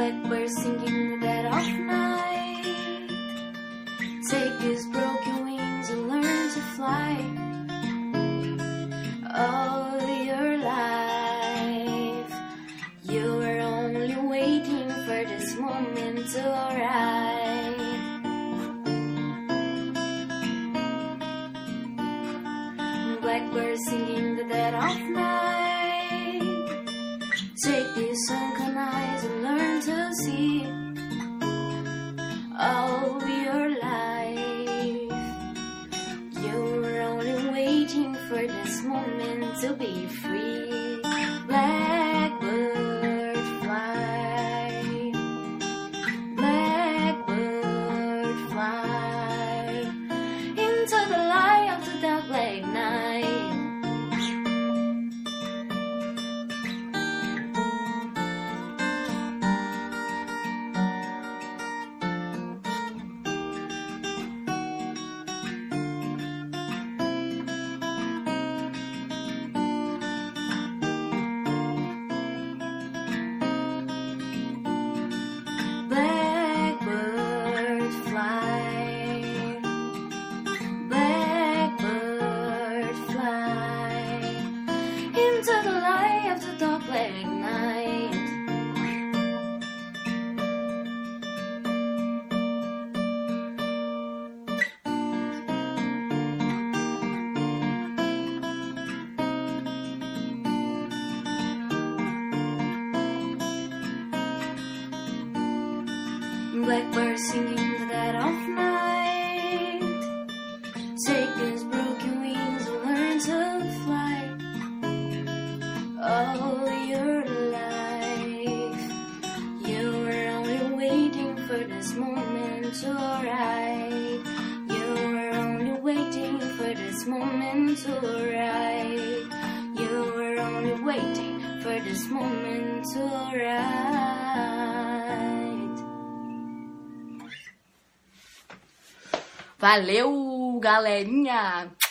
Blackbird singing the dead of night. Take these broken wings and learn to fly. All your life, you were only waiting for this moment to arrive. Blackbird singing the dead of night. Take these sunken eyes and learn to see. All your life, you were only waiting for this moment to be free. Blackbird fly, blackbird fly into the light of the dark black night. Blackbird fly, blackbird fly into the light of the dark black night. Blackbird singing the dead of night. Take these broken wings and learn to fly. All your life, you were only waiting for this moment to arrive. You were only waiting for this moment to arrive. You were only waiting for this moment to arrive. Valeu, galerinha!